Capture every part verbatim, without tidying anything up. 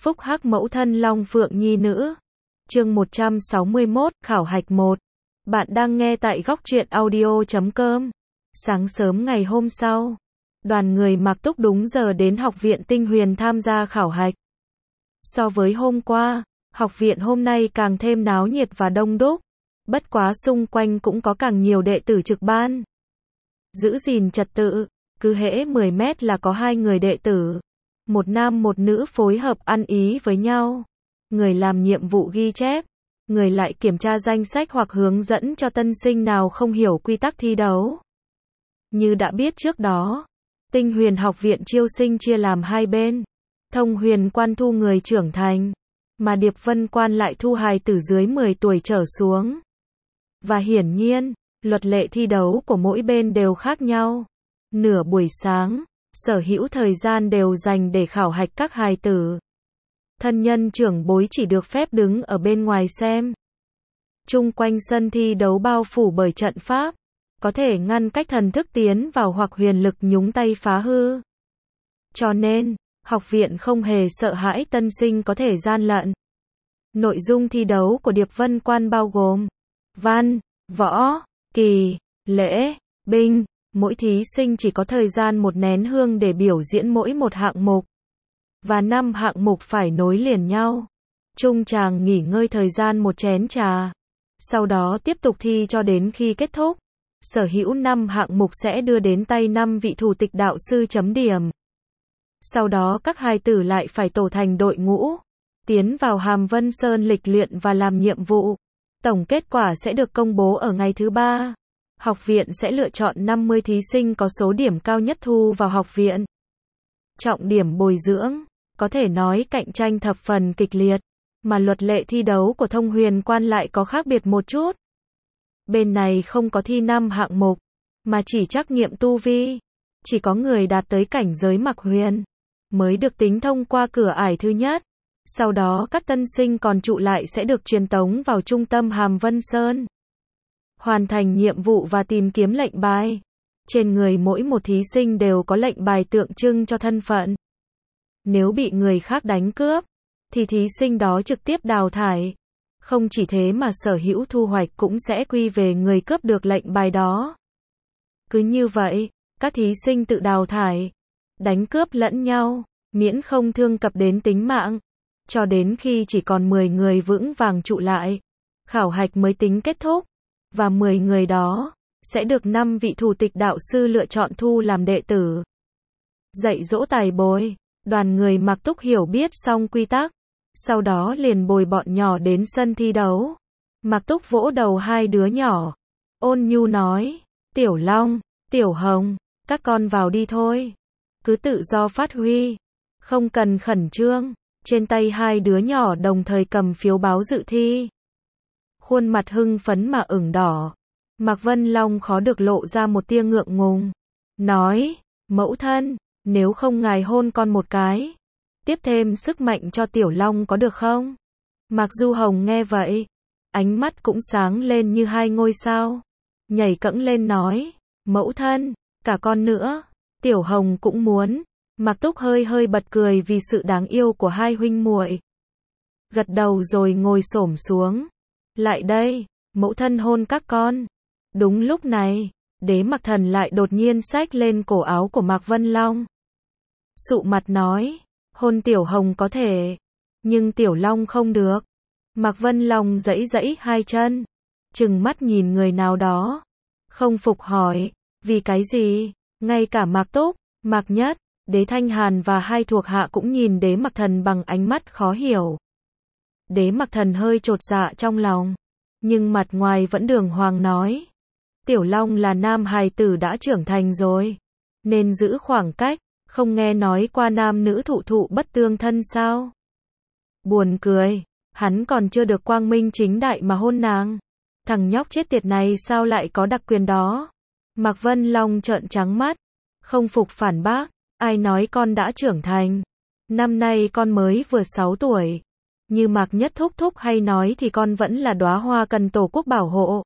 Phúc hắc mẫu thân Long Phượng Nhi nữ. Chương một trăm sáu mươi mốt, khảo hạch một. Bạn đang nghe tại góc truyện audio chấm com. Sáng sớm ngày hôm sau, đoàn người Mạc Túc đúng giờ đến học viện Tinh Huyền tham gia khảo hạch. So với hôm qua, học viện hôm nay càng thêm náo nhiệt và đông đúc. Bất quá xung quanh cũng có càng nhiều đệ tử trực ban. Giữ gìn trật tự, cứ hễ mười mét là có hai người đệ tử. Một nam một nữ phối hợp ăn ý với nhau. Người làm nhiệm vụ ghi chép, người lại kiểm tra danh sách hoặc hướng dẫn cho tân sinh nào không hiểu quy tắc thi đấu. Như đã biết trước đó, Tinh Huyền học viện chiêu sinh chia làm hai bên. Thông Huyền quan thu người trưởng thành, mà Điệp Vân quan lại thu hài tử dưới mười tuổi trở xuống. Và hiển nhiên, luật lệ thi đấu của mỗi bên đều khác nhau. Nửa buổi sáng, sở hữu thời gian đều dành để khảo hạch các hài tử. Thân nhân trưởng bối chỉ được phép đứng ở bên ngoài xem. Chung quanh sân thi đấu bao phủ bởi trận pháp, có thể ngăn cách thần thức tiến vào hoặc huyền lực nhúng tay phá hư. Cho nên, học viện không hề sợ hãi tân sinh có thể gian lận. Nội dung thi đấu của Điệp Vân quan bao gồm văn, võ, kỳ, lễ, binh. Mỗi thí sinh chỉ có thời gian một nén hương để biểu diễn mỗi một hạng mục. Và năm hạng mục phải nối liền nhau. Trung tràng nghỉ ngơi thời gian một chén trà. Sau đó tiếp tục thi cho đến khi kết thúc. Sở hữu năm hạng mục sẽ đưa đến tay năm vị thủ tịch đạo sư chấm điểm. Sau đó các hài tử lại phải tổ thành đội ngũ, tiến vào Hàm Vân Sơn lịch luyện và làm nhiệm vụ. Tổng kết quả sẽ được công bố ở ngày thứ ba. Học viện sẽ lựa chọn năm mươi thí sinh có số điểm cao nhất thu vào học viện. Trọng điểm bồi dưỡng, có thể nói cạnh tranh thập phần kịch liệt, mà luật lệ thi đấu của Thông Huyền quan lại có khác biệt một chút. Bên này không có thi năm hạng mục, mà chỉ trắc nghiệm tu vi. Chỉ có người đạt tới cảnh giới Mạc Huyền mới được tính thông qua cửa ải thứ nhất. Sau đó các tân sinh còn trụ lại sẽ được truyền tống vào trung tâm Hàm Vân Sơn. Hoàn thành nhiệm vụ và tìm kiếm lệnh bài. Trên người mỗi một thí sinh đều có lệnh bài tượng trưng cho thân phận. Nếu bị người khác đánh cướp, thì thí sinh đó trực tiếp đào thải. Không chỉ thế mà sở hữu thu hoạch cũng sẽ quy về người cướp được lệnh bài đó. Cứ như vậy, các thí sinh tự đào thải, đánh cướp lẫn nhau, miễn không thương cập đến tính mạng. Cho đến khi chỉ còn mười người vững vàng trụ lại, khảo hạch mới tính kết thúc. Và mười người đó sẽ được năm vị thủ tịch đạo sư lựa chọn thu làm đệ tử. Dạy dỗ tài bồi, đoàn người Mạc Túc hiểu biết xong quy tắc, sau đó liền bồi bọn nhỏ đến sân thi đấu. Mạc Túc vỗ đầu hai đứa nhỏ, ôn nhu nói, Tiểu Long, Tiểu Hồng, các con vào đi thôi. Cứ tự do phát huy, không cần khẩn trương. Trên tay hai đứa nhỏ đồng thời cầm phiếu báo dự thi. Khuôn mặt hưng phấn mà ửng đỏ. Mạc Vân Long khó được lộ ra một tia ngượng ngùng. Nói, mẫu thân, nếu không ngài hôn con một cái, tiếp thêm sức mạnh cho Tiểu Long có được không? Mạc Du Hồng nghe vậy, ánh mắt cũng sáng lên như hai ngôi sao. Nhảy cẫng lên nói, mẫu thân, cả con nữa. Tiểu Hồng cũng muốn. Mạc Túc hơi hơi bật cười vì sự đáng yêu của hai huynh muội. Gật đầu rồi ngồi xổm xuống. Lại đây, mẫu thân hôn các con. Đúng lúc này, Đế Mặc Thần lại đột nhiên xách lên cổ áo của Mạc Vân Long. Sụ mặt nói, hôn Tiểu Hồng có thể, nhưng Tiểu Long không được. Mạc Vân Long giãy giãy hai chân, trừng mắt nhìn người nào đó, không phục hỏi, vì cái gì? Ngay cả Mạc Túc, Mạc Nhất, Đế Thanh Hàn và hai thuộc hạ cũng nhìn Đế Mặc Thần bằng ánh mắt khó hiểu. Đế Mặc Thần hơi chột dạ trong lòng, nhưng mặt ngoài vẫn đường hoàng nói, Tiểu Long là nam hài tử đã trưởng thành rồi, nên giữ khoảng cách, không nghe nói qua nam nữ thụ thụ bất tương thân sao? Buồn cười, hắn còn chưa được quang minh chính đại mà hôn nàng. Thằng nhóc chết tiệt này sao lại có đặc quyền đó? Mạc Vân Long trợn trắng mắt, không phục phản bác, ai nói con đã trưởng thành? Năm nay con mới vừa sáu tuổi. Như Mạc Nhất thúc thúc hay nói thì con vẫn là đóa hoa cần tổ quốc bảo hộ.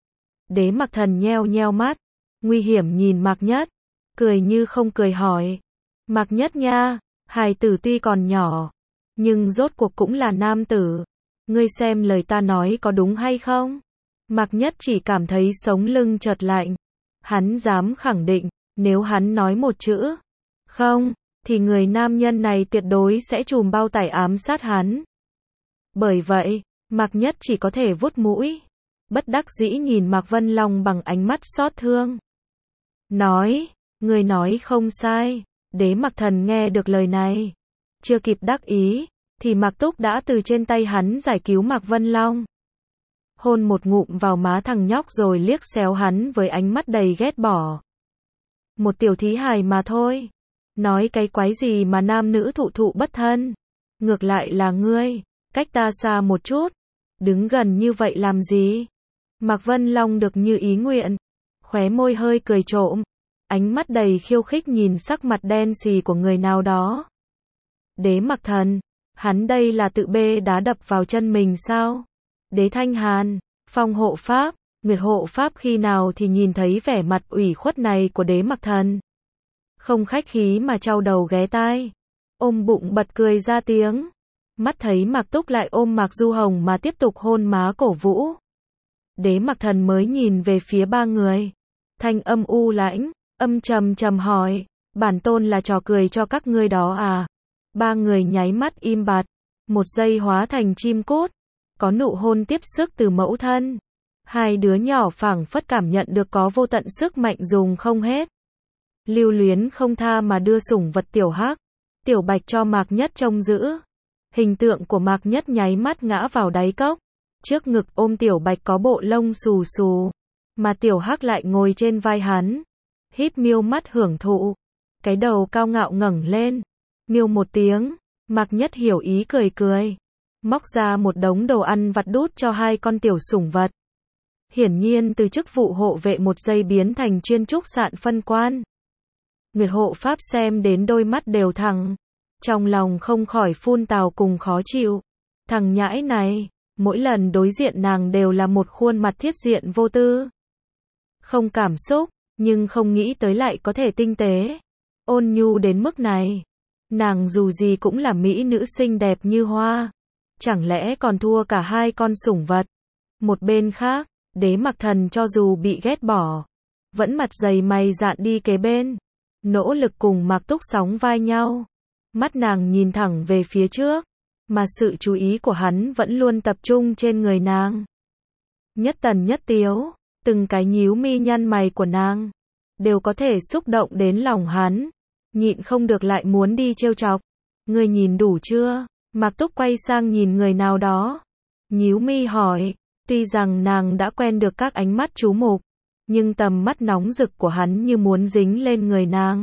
Đế Mặc Thần nheo nheo mắt, nguy hiểm nhìn Mạc Nhất, cười như không cười hỏi, Mạc Nhất nha, hài tử tuy còn nhỏ, nhưng rốt cuộc cũng là nam tử. Ngươi xem lời ta nói có đúng hay không? Mạc Nhất chỉ cảm thấy sống lưng chợt lạnh. Hắn dám khẳng định, nếu hắn nói một chữ không, thì người nam nhân này tuyệt đối sẽ trùm bao tải ám sát hắn. Bởi vậy, Mạc Nhất chỉ có thể vuốt mũi, bất đắc dĩ nhìn Mạc Vân Long bằng ánh mắt xót thương. Nói, người nói không sai. Đế Mặc Thần nghe được lời này, chưa kịp đắc ý, thì Mạc Túc đã từ trên tay hắn giải cứu Mạc Vân Long. Hôn một ngụm vào má thằng nhóc rồi liếc xéo hắn với ánh mắt đầy ghét bỏ. Một tiểu thí hài mà thôi. Nói cái quái gì mà nam nữ thụ thụ bất thân. Ngược lại là ngươi, cách ta xa một chút. Đứng gần như vậy làm gì? Mạc Vân Long được như ý nguyện. Khóe môi hơi cười trộm. Ánh mắt đầy khiêu khích nhìn sắc mặt đen xì của người nào đó. Đế Mặc Thần, hắn đây là tự bê đá đập vào chân mình sao? Đế Thanh Hàn, Phong Hộ Pháp, Nguyệt Hộ Pháp khi nào thì nhìn thấy vẻ mặt ủy khuất này của Đế Mặc Thần. Không khách khí mà trao đầu ghé tai, ôm bụng bật cười ra tiếng. Mắt thấy Mạc Túc lại ôm Mạc Du Hồng mà tiếp tục hôn má cổ vũ. Đế Mặc Thần mới nhìn về phía ba người. Thanh âm u lãnh, âm trầm trầm hỏi, bản tôn là trò cười cho các ngươi đó à? Ba người nháy mắt im bặt, một giây hóa thành chim cút. Có nụ hôn tiếp sức từ mẫu thân. Hai đứa nhỏ phảng phất cảm nhận được có vô tận sức mạnh dùng không hết. Lưu luyến không tha mà đưa sủng vật tiểu hắc, tiểu bạch cho Mạc Nhất trông giữ. Hình tượng của Mạc Nhất nháy mắt ngã vào đáy cốc. Trước ngực ôm tiểu bạch có bộ lông xù xù, mà tiểu hắc lại ngồi trên vai hắn. Híp miêu mắt hưởng thụ, cái đầu cao ngạo ngẩng lên. Miêu một tiếng, Mạc Nhất hiểu ý cười cười. Móc ra một đống đồ ăn vặt đút cho hai con tiểu sủng vật. Hiển nhiên từ chức vụ hộ vệ một giây biến thành chuyên trúc sạn phân quan. Nguyệt Hộ Pháp xem đến đôi mắt đều thẳng. Trong lòng không khỏi phun tào cùng khó chịu. Thằng nhãi này, mỗi lần đối diện nàng đều là một khuôn mặt thiết diện vô tư. Không cảm xúc, nhưng không nghĩ tới lại có thể tinh tế, ôn nhu đến mức này. Nàng dù gì cũng là mỹ nữ xinh đẹp như hoa. Chẳng lẽ còn thua cả hai con sủng vật? Một bên khác, Đế Mặc Thần cho dù bị ghét bỏ, vẫn mặt dày mày dạn đi kế bên, nỗ lực cùng Mạc Túc sóng vai nhau. Mắt nàng nhìn thẳng về phía trước, mà sự chú ý của hắn vẫn luôn tập trung trên người nàng. Nhất tần nhất tiếu, từng cái nhíu mi nhăn mày của nàng, đều có thể xúc động đến lòng hắn. Nhịn không được lại muốn đi trêu chọc. Ngươi nhìn đủ chưa? Mạc Túc quay sang nhìn người nào đó, nhíu mi hỏi. Tuy rằng nàng đã quen được các ánh mắt chú mục, nhưng tầm mắt nóng rực của hắn như muốn dính lên người nàng.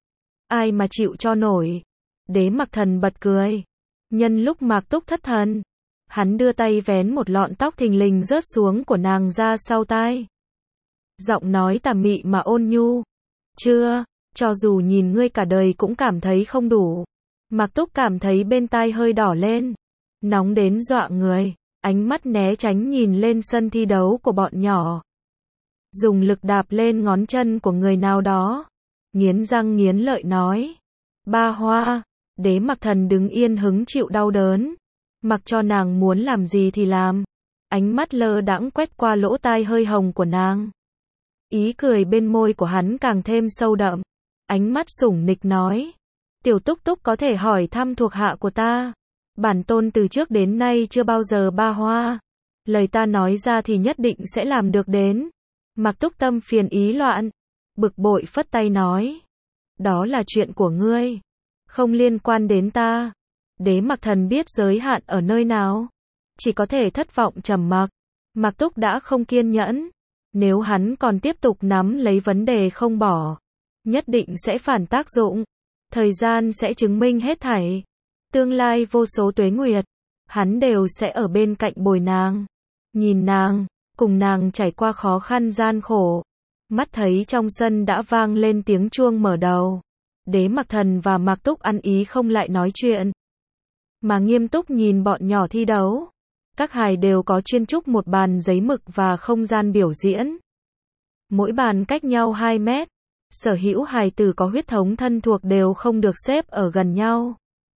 Ai mà chịu cho nổi? Đế Mặc Thần bật cười. Nhân lúc Mạc Túc thất thần, hắn đưa tay vén một lọn tóc thình lình rớt xuống của nàng ra sau tai. Giọng nói tà mị mà ôn nhu. Chưa, cho dù nhìn ngươi cả đời cũng cảm thấy không đủ. Mạc Túc cảm thấy bên tai hơi đỏ lên, nóng đến dọa người, ánh mắt né tránh nhìn lên sân thi đấu của bọn nhỏ. Dùng lực đạp lên ngón chân của người nào đó, nghiến răng nghiến lợi nói. Ba Hoa. Đế Mặc Thần đứng yên hứng chịu đau đớn, mặc cho nàng muốn làm gì thì làm. Ánh mắt lơ đãng quét qua lỗ tai hơi hồng của nàng. Ý cười bên môi của hắn càng thêm sâu đậm. Ánh mắt sủng nịch nói. Tiểu Túc Túc có thể hỏi thăm thuộc hạ của ta. Bản tôn từ trước đến nay chưa bao giờ ba hoa. Lời ta nói ra thì nhất định sẽ làm được đến. Mạc Túc tâm phiền ý loạn, bực bội phất tay nói. Đó là chuyện của ngươi, không liên quan đến ta. Đế Mặc Thần biết giới hạn ở nơi nào, chỉ có thể thất vọng trầm mặc. Mạc Túc đã không kiên nhẫn. Nếu hắn còn tiếp tục nắm lấy vấn đề không bỏ, nhất định sẽ phản tác dụng. Thời gian sẽ chứng minh hết thảy. Tương lai vô số tuế nguyệt, hắn đều sẽ ở bên cạnh bồi nàng, nhìn nàng, cùng nàng trải qua khó khăn gian khổ. Mắt thấy trong sân đã vang lên tiếng chuông mở đầu. Đế Mặc Thần và Mạc Túc ăn ý không lại nói chuyện, mà nghiêm túc nhìn bọn nhỏ thi đấu. Các hài đều có chuyên trúc một bàn giấy mực và không gian biểu diễn. Mỗi bàn cách nhau hai mét. Sở hữu hài tử có huyết thống thân thuộc đều không được xếp ở gần nhau.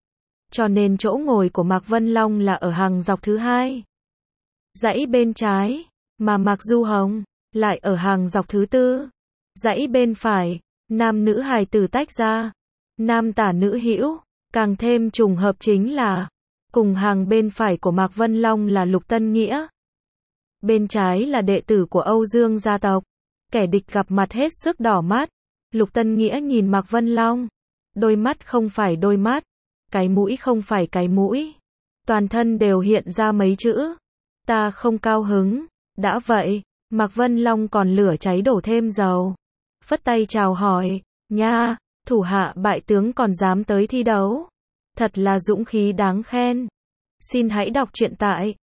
cho nên chỗ ngồi của Mạc Vân Long là ở hàng dọc thứ hai. Dãy bên trái, mà Mạc Du Hồng lại ở hàng dọc thứ tư. Dãy bên phải, nam nữ hài tử tách ra, nam tả nữ hữu, càng thêm trùng hợp chính là cùng hàng bên phải của Mạc Vân Long là Lục Tân Nghĩa. Bên trái là đệ tử của Âu Dương gia tộc, kẻ địch gặp mặt hết sức đỏ mắt. Lục Tân Nghĩa nhìn Mạc Vân Long, đôi mắt không phải đôi mắt, cái mũi không phải cái mũi, toàn thân đều hiện ra mấy chữ: ta không cao hứng. Đã vậy, Mạc Vân Long còn lửa cháy đổ thêm dầu, phất tay chào hỏi, nha, thủ hạ bại tướng còn dám tới thi đấu, thật là dũng khí đáng khen. Xin hãy đọc truyện tại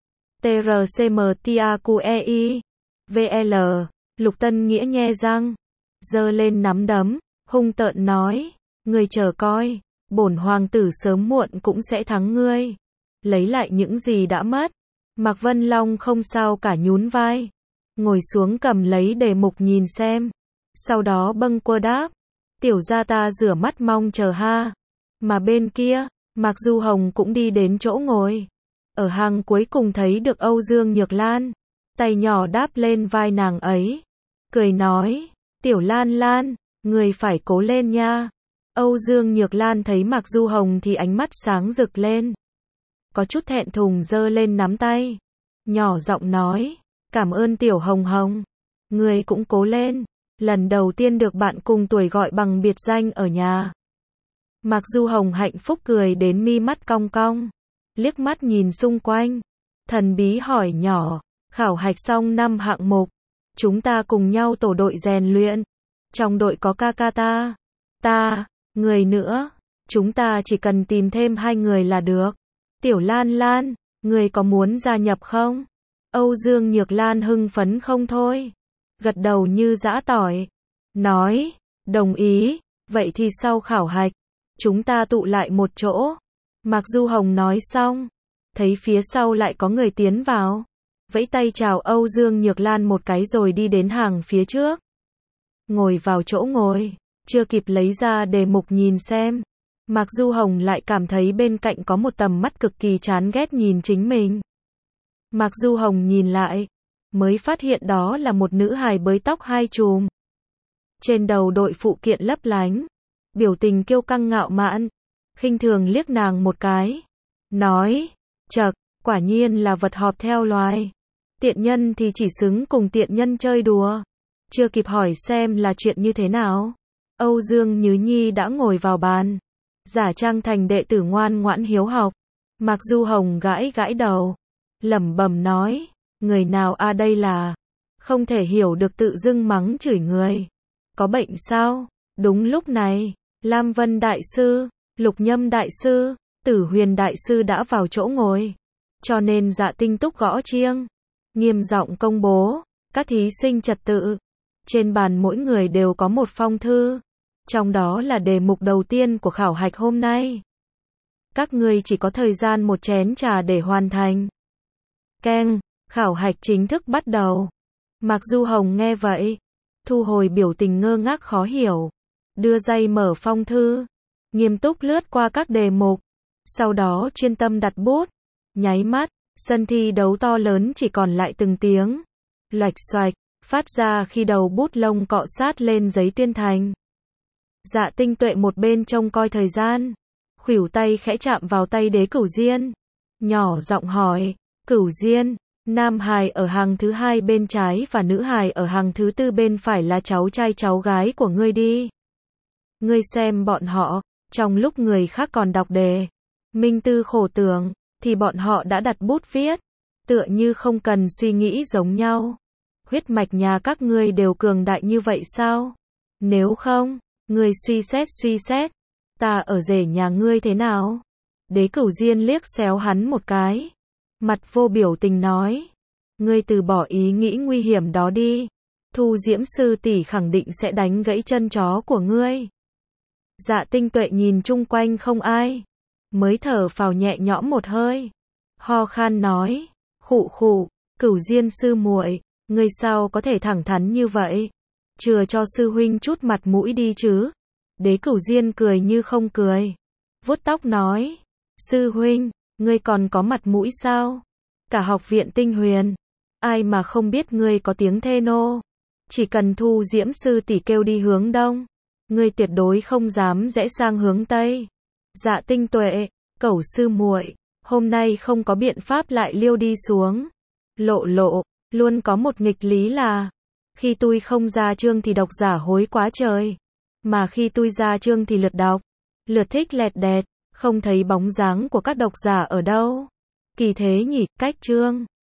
trcmtaqui vl. Lục Tân Nghĩa nhe răng, giơ lên nắm đấm, hung tợn nói, ngươi chờ coi, bổn hoàng tử sớm muộn cũng sẽ thắng ngươi, lấy lại những gì đã mất. Mạc Vân Long không sao cả nhún vai, ngồi xuống cầm lấy đề mục nhìn xem, sau đó bâng quơ đáp, tiểu gia ta rửa mắt mong chờ ha. Mà bên kia, Mạc Du Hồng cũng đi đến chỗ ngồi, ở hàng cuối cùng thấy được Âu Dương Nhược Lan, tay nhỏ đáp lên vai nàng ấy, cười nói, tiểu Lan Lan, người phải cố lên nha. Âu Dương Nhược Lan thấy Mạc Du Hồng thì ánh mắt sáng rực lên, có chút thẹn thùng giơ lên nắm tay, nhỏ giọng nói, cảm ơn tiểu Hồng Hồng, người cũng cố lên, lần đầu tiên được bạn cùng tuổi gọi bằng biệt danh ở nhà. Mạc Du Hồng hạnh phúc cười đến mi mắt cong cong, liếc mắt nhìn xung quanh, thần bí hỏi nhỏ, khảo hạch xong năm hạng mục, chúng ta cùng nhau tổ đội rèn luyện, trong đội có ca ca ta, ta, người nữa, chúng ta chỉ cần tìm thêm hai người là được. Tiểu Lan Lan, người có muốn gia nhập không? Âu Dương Nhược Lan hưng phấn không thôi, gật đầu như giã tỏi, nói, đồng ý, vậy thì sau khảo hạch, chúng ta tụ lại một chỗ. Mạc Du Hồng nói xong, thấy phía sau lại có người tiến vào, vẫy tay chào Âu Dương Nhược Lan một cái rồi đi đến hàng phía trước. Ngồi vào chỗ ngồi, chưa kịp lấy ra đề mục nhìn xem, Mạc Du Hồng lại cảm thấy bên cạnh có một tầm mắt cực kỳ chán ghét nhìn chính mình. Mạc Du Hồng nhìn lại, mới phát hiện đó là một nữ hài bới tóc hai chùm. Trên đầu đội phụ kiện lấp lánh, biểu tình kiêu căng ngạo mạn, khinh thường liếc nàng một cái, nói, chậc, quả nhiên là vật họp theo loài. Tiện nhân thì chỉ xứng cùng tiện nhân chơi đùa. Chưa kịp hỏi xem là chuyện như thế nào, Âu Dương Nhứ Nhi đã ngồi vào bàn, giả trang thành đệ tử ngoan ngoãn hiếu học. Mạc Du Hồng gãi gãi đầu, lẩm bẩm nói, người nào a đây là, không thể hiểu được tự dưng mắng chửi người. Có bệnh sao? Đúng lúc này, Lam Vân Đại Sư, Lục Nhâm Đại Sư, Tử Huyền Đại Sư đã vào chỗ ngồi. Cho nên Dạ Tinh Túc gõ chiêng, nghiêm giọng công bố, các thí sinh trật tự. Trên bàn mỗi người đều có một phong thư, trong đó là đề mục đầu tiên của khảo hạch hôm nay. Các ngươi chỉ có thời gian một chén trà để hoàn thành. Keng, khảo hạch chính thức bắt đầu. Mạc Du Hồng nghe vậy, thu hồi biểu tình ngơ ngác khó hiểu, đưa tay mở phong thư, nghiêm túc lướt qua các đề mục, sau đó chuyên tâm đặt bút. Nháy mắt, sân thi đấu to lớn chỉ còn lại từng tiếng loạch xoạch phát ra khi đầu bút lông cọ sát lên giấy tuyên thành. Dạ Tinh Tuệ một bên trông coi thời gian, khuỷu tay khẽ chạm vào tay Đế Cửu Diên, nhỏ giọng hỏi, Cửu Diên, nam hài ở hàng thứ hai bên trái và nữ hài ở hàng thứ tư bên phải là cháu trai cháu gái của ngươi đi. Ngươi xem bọn họ, trong lúc người khác còn đọc đề, minh tư khổ tưởng, thì bọn họ đã đặt bút viết, tựa như không cần suy nghĩ giống nhau. Huyết mạch nhà các ngươi đều cường đại như vậy sao? Nếu không, ngươi suy xét suy xét, ta ở rể nhà ngươi thế nào? Đế Cửu Diên liếc xéo hắn một cái, mặt vô biểu tình nói, ngươi từ bỏ ý nghĩ nguy hiểm đó đi, Thu Diễm sư tỷ khẳng định sẽ đánh gãy chân chó của ngươi. Dạ Tinh Tuệ nhìn chung quanh không ai, mới thở phào nhẹ nhõm một hơi, ho khan nói, khụ khụ, Cửu Diên sư muội, ngươi sao có thể thẳng thắn như vậy? Chừa cho sư huynh chút mặt mũi đi chứ. Đế Cửu Diên cười như không cười, vuốt tóc nói, Sư huynh, ngươi còn có mặt mũi sao? Cả học viện Tinh Huyền, ai mà không biết ngươi có tiếng thê nô. Chỉ cần Thu Diễm sư tỷ kêu đi hướng đông, ngươi tuyệt đối không dám rẽ sang hướng tây. Dạ Tinh Tuệ, Cẩu sư muội, hôm nay không có biện pháp lại liêu đi xuống. Lộ lộ, luôn có một nghịch lý là, khi tôi không ra chương thì độc giả hối quá trời, mà khi tôi ra chương thì lượt đọc, lượt thích lẹt đẹt, không thấy bóng dáng của các độc giả ở đâu. Kỳ thế nhỉ, cách chương